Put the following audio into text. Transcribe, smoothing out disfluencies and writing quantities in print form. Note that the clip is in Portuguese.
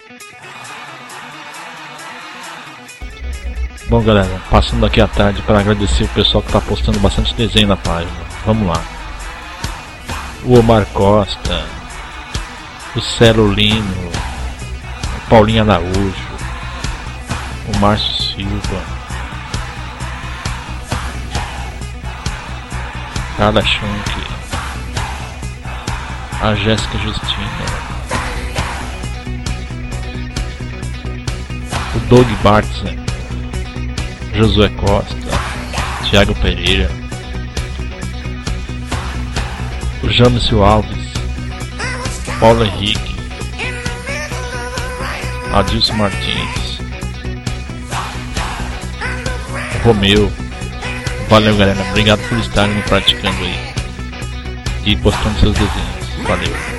Bom galera, passando aqui à tarde para agradecer o pessoal que está postando bastante desenho na página. Vamos lá. O Omar Costa, o Celo Lino, o Paulinho Araújo, o Márcio Silva, Carla Schunk, a Jéssica Justina, o Doug Bartzen, Josué Costa, Thiago Pereira, o Jânio Alves, Paulo Henrique, Adilson Martins, o Romeu. Valeu galera, obrigado por estarem me praticando aí e postando seus desenhos. Valeu.